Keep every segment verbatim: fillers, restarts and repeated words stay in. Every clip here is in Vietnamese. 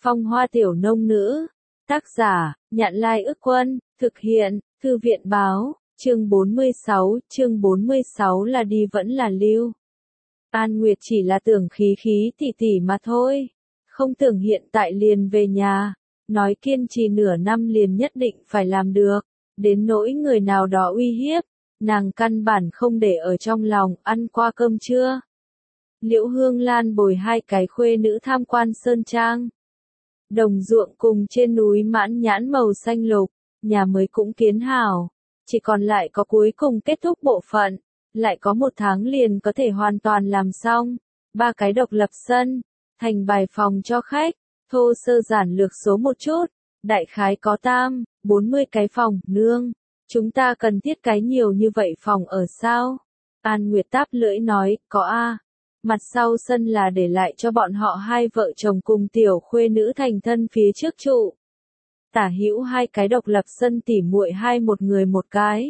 Phong hoa tiểu nông nữ. Tác giả, Nhạn Lai Ức Quân, thực hiện, Thư viện Báo, chương bốn mươi sáu, chương bốn mươi sáu là đi vẫn là lưu. An Nguyệt chỉ là tưởng khí khí tỉ tỉ mà thôi, không tưởng hiện tại liền về nhà, nói kiên trì nửa năm liền nhất định phải làm được, đến nỗi người nào đó uy hiếp, nàng căn bản không để ở trong lòng. Ăn qua cơm trưa, Liễu Hương Lan bồi hai cái khuê nữ tham quan sơn trang. Đồng ruộng cùng trên núi mãn nhãn màu xanh lục, nhà mới cũng kiến hảo, chỉ còn lại có cuối cùng kết thúc bộ phận, lại có một tháng liền có thể hoàn toàn làm xong. Ba cái độc lập sân, thành bài phòng cho khách, thô sơ giản lược số một chút, đại khái có tam, bốn mươi cái phòng. Nương, chúng ta cần thiết cái nhiều như vậy phòng ở sao? An Nguyệt táp lưỡi nói, có a. Mặt sau sân là để lại cho bọn họ hai vợ chồng cùng tiểu khuê nữ thành thân phía trước trụ. Tả hữu hai cái độc lập sân tỉ muội hai một người một cái.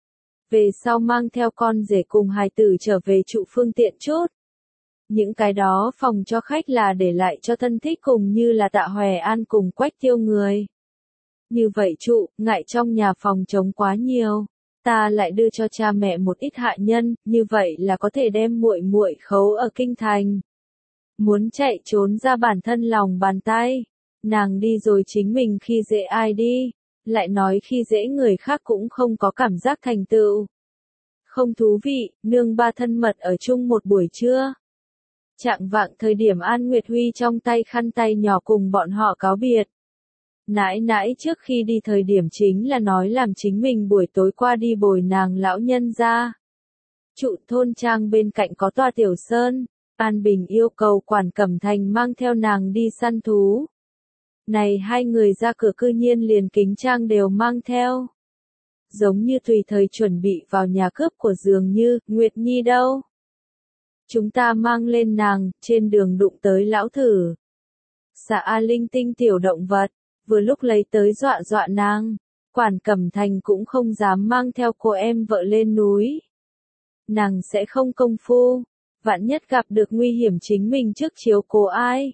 Về sau mang theo con rể cùng hài tử trở về trụ phương tiện chút. Những cái đó phòng cho khách là để lại cho thân thích cùng như là Tạ Hòe An cùng Quách Tiêu người. Như vậy trụ, ngại trong nhà phòng trống quá nhiều. Ta lại đưa cho cha mẹ một ít hạ nhân, như vậy là có thể đem muội muội khấu ở kinh thành. Muốn chạy trốn ra bản thân lòng bàn tay, nàng đi rồi chính mình khi dễ ai đi, lại nói khi dễ người khác cũng không có cảm giác thành tựu. Không thú vị. Nương ba thân mật ở chung một buổi trưa. Chạng vạng thời điểm An Nguyệt Huy trong tay khăn tay nhỏ cùng bọn họ cáo biệt. Nãi nãi trước khi đi thời điểm chính là nói làm chính mình buổi tối qua đi bồi nàng lão nhân ra. Trụ thôn trang bên cạnh có tòa tiểu sơn, An Bình yêu cầu Quản Cẩm Thành mang theo nàng đi săn thú. Này hai người ra cửa cư nhiên liền kính trang đều mang theo. Giống như tùy thời chuẩn bị vào nhà cướp của dường như. Nguyệt Nhi đâu? Chúng ta mang lên nàng, trên đường đụng tới lão thử. Xạ A linh tinh tiểu động vật, vừa lúc lấy tới dọa dọa nàng. Quản Cẩm Thành cũng không dám mang theo cô em vợ lên núi. Nàng sẽ không công phu, vạn nhất gặp được nguy hiểm chính mình trước chiếu cố ai.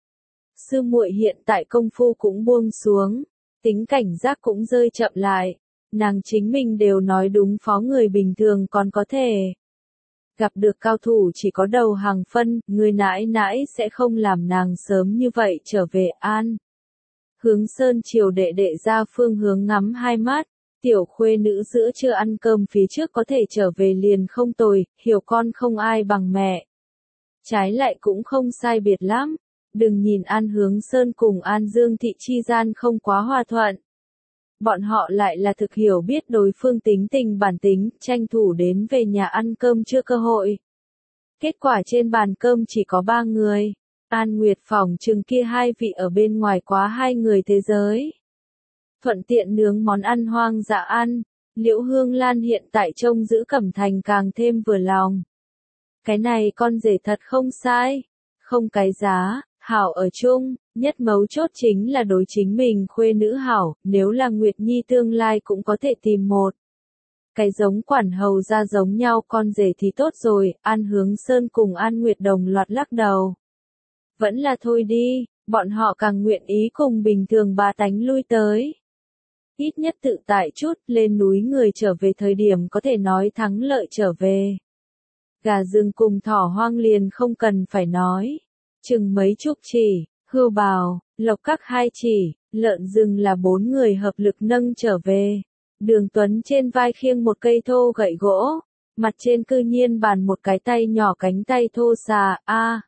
Sư muội hiện tại công phu cũng buông xuống, tính cảnh giác cũng rơi chậm lại. Nàng chính mình đều nói đúng phó người bình thường còn có thể. Gặp được cao thủ chỉ có đầu hàng phân, người nãi nãi sẽ không làm nàng sớm như vậy trở về. An Hướng Sơn chiều đệ đệ ra phương hướng ngắm hai mắt, tiểu khuê nữ giữa chưa ăn cơm phía trước có thể trở về liền không tồi, hiểu con không ai bằng mẹ. Trái lại cũng không sai biệt lắm, đừng nhìn An Hướng Sơn cùng An Dương Thị chi gian không quá hòa thuận. Bọn họ lại là thực hiểu biết đối phương tính tình bản tính, tranh thủ đến về nhà ăn cơm chưa cơ hội. Kết quả trên bàn cơm chỉ có ba người. An Nguyệt phỏng chừng kia hai vị ở bên ngoài quá hai người thế giới. Thuận tiện nướng món ăn hoang dã ăn, Liễu Hương Lan hiện tại trông giữ Cẩm Thành càng thêm vừa lòng. Cái này con rể thật không sai, không cái giá, hảo ở chung, nhất mấu chốt chính là đối chính mình khuê nữ hảo, nếu là Nguyệt Nhi tương lai cũng có thể tìm một. Cái giống quản hầu ra giống nhau con rể thì tốt rồi. An Hướng Sơn cùng An Nguyệt đồng loạt lắc đầu. Vẫn là thôi đi, bọn họ càng nguyện ý cùng bình thường bá tánh lui tới. Ít nhất tự tại chút, lên núi người trở về thời điểm có thể nói thắng lợi trở về. Gà rừng cùng thỏ hoang liền không cần phải nói. Chừng mấy chục chỉ, hươu bào, lộc các hai chỉ, lợn rừng là bốn người hợp lực nâng trở về. Đường Tuấn trên vai khiêng một cây thô gậy gỗ, mặt trên cư nhiên bàn một cái tay nhỏ cánh tay thô xà. A. À,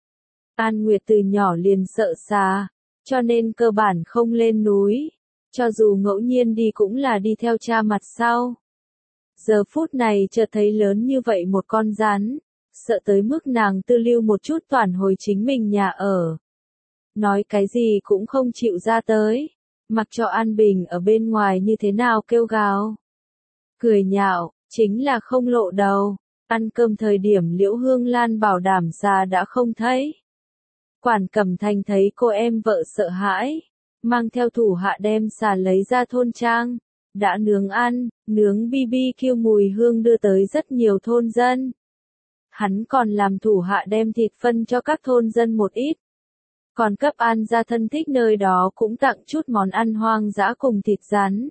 An Nguyệt từ nhỏ liền sợ xà, cho nên cơ bản không lên núi, cho dù ngẫu nhiên đi cũng là đi theo cha mặt sau. Giờ phút này chợt thấy lớn như vậy một con rắn, sợ tới mức nàng tư lưu một chút toàn hồi chính mình nhà ở. Nói cái gì cũng không chịu ra tới, mặc cho An Bình ở bên ngoài như thế nào kêu gào. Cười nhạo, chính là không lộ đầu. Ăn cơm thời điểm Liễu Hương Lan bảo đảm xà đã không thấy. Quản Cẩm Thành thấy cô em vợ sợ hãi, mang theo thủ hạ đem xà lấy ra thôn trang, đã nướng ăn, nướng bi bi kiu mùi hương đưa tới rất nhiều thôn dân. Hắn còn làm thủ hạ đem thịt phân cho các thôn dân một ít. Còn cấp An gia thân thích nơi đó cũng tặng chút món ăn hoang dã cùng thịt rắn.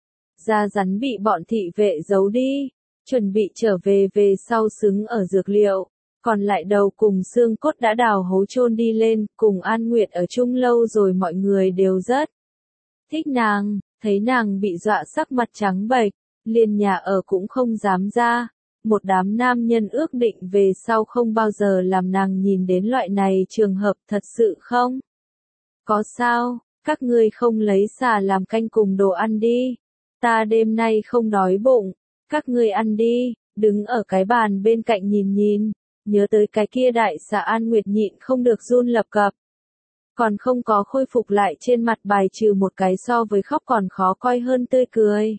Da rắn bị bọn thị vệ giấu đi, chuẩn bị trở về về sau xứng ở dược liệu, còn lại đầu cùng xương cốt đã đào hố chôn đi lên, cùng An Nguyệt ở chung lâu rồi mọi người đều rất thích nàng, thấy nàng bị dọa sắc mặt trắng bệch, liền nhà ở cũng không dám ra, một đám nam nhân ước định về sau không bao giờ làm nàng nhìn đến loại này trường hợp, thật sự không? Có sao, các ngươi không lấy xà làm canh cùng đồ ăn đi, ta đêm nay không đói bụng, các ngươi ăn đi, đứng ở cái bàn bên cạnh nhìn nhìn, nhớ tới cái kia đại xà An Nguyệt nhịn không được run lập cập. Còn không có khôi phục lại trên mặt bài trừ một cái so với khóc còn khó coi hơn tươi cười.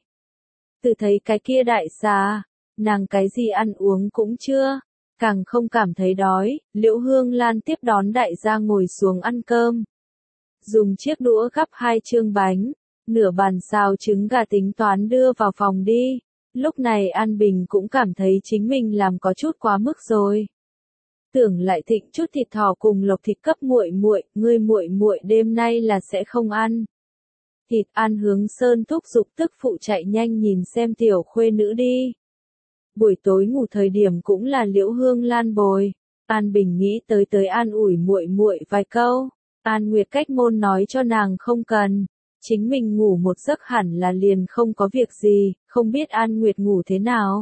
Từ thấy cái kia đại xà, nàng cái gì ăn uống cũng chưa, càng không cảm thấy đói, Liễu Hương Lan tiếp đón đại gia ngồi xuống ăn cơm. Dùng chiếc đũa gắp hai chương bánh, nửa bàn xào trứng gà tính toán đưa vào phòng đi. Lúc này An Bình cũng cảm thấy chính mình làm có chút quá mức rồi. Tưởng lại thịnh chút thịt thỏ cùng lộc thịt cấp muội muội, ngươi muội muội đêm nay là sẽ không ăn. Thịt An Hướng Sơn thúc giục tức phụ chạy nhanh nhìn xem tiểu khuê nữ đi. Buổi tối ngủ thời điểm cũng là Liễu Hương Lan bồi. An Bình nghĩ tới tới an ủi muội muội vài câu. An Nguyệt cách môn nói cho nàng không cần, chính mình ngủ một giấc hẳn là liền không có việc gì, không biết An Nguyệt ngủ thế nào.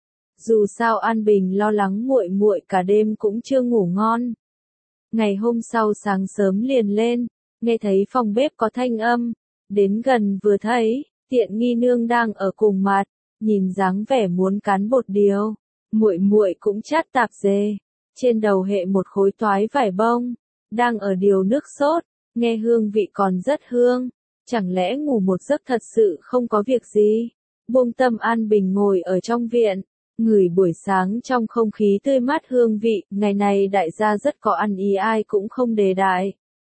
Dù sao An Bình lo lắng muội muội cả đêm cũng chưa ngủ ngon. Ngày hôm sau sáng sớm liền lên, nghe thấy phòng bếp có thanh âm, đến gần vừa thấy, Tiện Nghi nương đang ở cùng mặt, nhìn dáng vẻ muốn cán bột điều, muội muội cũng chát tạp dề, trên đầu hệ một khối toái vải bông, đang ở điều nước sốt, nghe hương vị còn rất hương, chẳng lẽ ngủ một giấc thật sự không có việc gì. Buông tâm An Bình ngồi ở trong viện, ngửi buổi sáng trong không khí tươi mát hương vị, ngày này đại gia rất có ăn ý ai cũng không đề đại.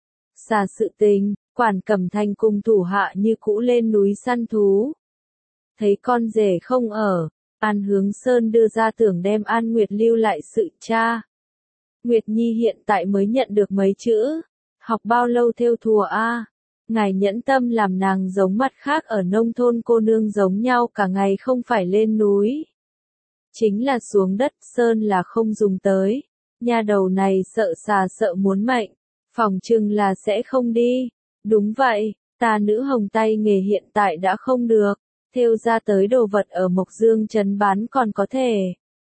Xa sự tình, Quản Cẩm Thành cùng thủ hạ như cũ lên núi săn thú. Thấy con rể không ở, An Hướng Sơn đưa ra tưởng đem An Nguyệt lưu lại sự cha. Nguyệt Nhi hiện tại mới nhận được mấy chữ, học bao lâu theo thùa a? Ngài nhẫn tâm làm nàng giống mặt khác ở nông thôn cô nương giống nhau cả ngày không phải lên núi. Chính là xuống đất sơn là không dùng tới, nha đầu này sợ xà sợ muốn mệnh, phòng trừng là sẽ không đi. Đúng vậy, ta nữ hồng tay nghề hiện tại đã không được, thêu ra tới đồ vật ở Mộc Dương trấn bán còn có thể.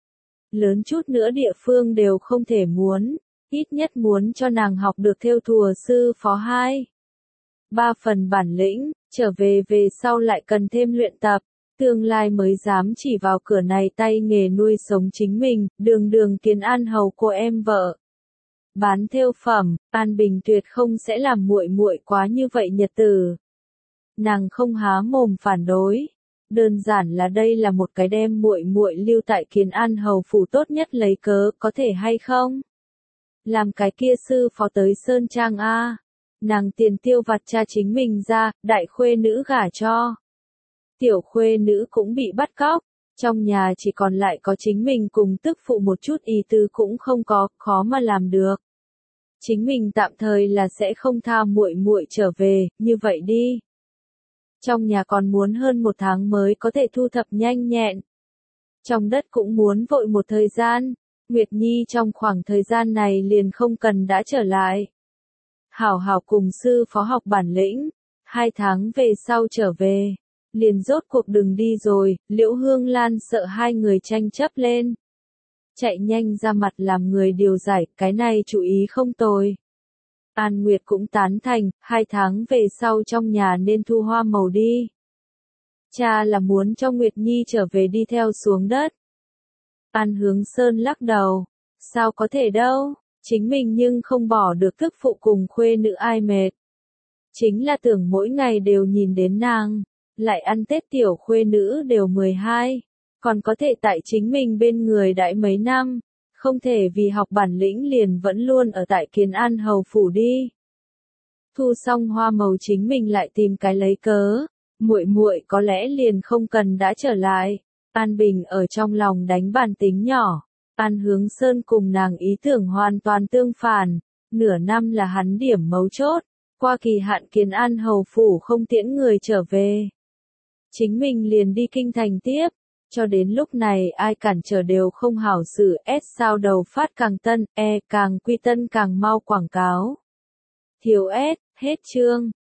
Lớn chút nữa địa phương đều không thể muốn, ít nhất muốn cho nàng học được thêu thùa sư phó hai. Ba phần bản lĩnh, trở về về sau lại cần thêm luyện tập, tương lai mới dám chỉ vào cửa này tay nghề nuôi sống chính mình, đường đường Kiến An hầu cô em vợ. Bán thêu phẩm, An Bình tuyệt không sẽ làm muội muội quá như vậy nhật tử. Nàng không há mồm phản đối, đơn giản là đây là một cái đem muội muội lưu tại Kiến An hầu phủ tốt nhất lấy cớ, có thể hay không? Làm cái kia sư phó tới Sơn Trang a, nàng tiền tiêu vặt cha chính mình ra, đại khuê nữ gả cho. Tiểu khuê nữ cũng bị bắt cóc, trong nhà chỉ còn lại có chính mình cùng tức phụ một chút ý tứ cũng không có, khó mà làm được. Chính mình tạm thời là sẽ không tha muội muội trở về, như vậy đi. Trong nhà còn muốn hơn một tháng mới có thể thu thập nhanh nhẹn. Trong đất cũng muốn vội một thời gian, Nguyệt Nhi trong khoảng thời gian này liền không cần đã trở lại. Hảo hảo cùng sư phó học bản lĩnh, hai tháng về sau trở về. Liền rốt cuộc đừng đi rồi, Liễu Hương Lan sợ hai người tranh chấp lên. Chạy nhanh ra mặt làm người điều giải, cái này chú ý không tồi. An Nguyệt cũng tán thành, hai tháng về sau trong nhà nên thu hoa màu đi. Cha là muốn cho Nguyệt Nhi trở về đi theo xuống đất. An Hướng Sơn lắc đầu, sao có thể đâu, chính mình nhưng không bỏ được tức phụ cùng khuê nữ ai mệt. Chính là tưởng mỗi ngày đều nhìn đến nàng. Lại ăn Tết tiểu khuê nữ đều mười hai, còn có thể tại chính mình bên người đãi mấy năm, không thể vì học bản lĩnh liền vẫn luôn ở tại Kiến An hầu phủ đi. Thu xong hoa màu chính mình lại tìm cái lấy cớ, muội muội có lẽ liền không cần đã trở lại. An Bình ở trong lòng đánh bàn tính nhỏ, An Hướng Sơn cùng nàng ý tưởng hoàn toàn tương phản, Nửa năm là hắn điểm mấu chốt, qua kỳ hạn Kiến An hầu phủ không tiễn người trở về. Chính mình liền đi kinh thành tiếp, cho đến lúc này ai cản trở đều không hảo xử. S sao đầu phát càng tân, E càng quy tân càng mau quảng cáo. Thiếu S, hết chương.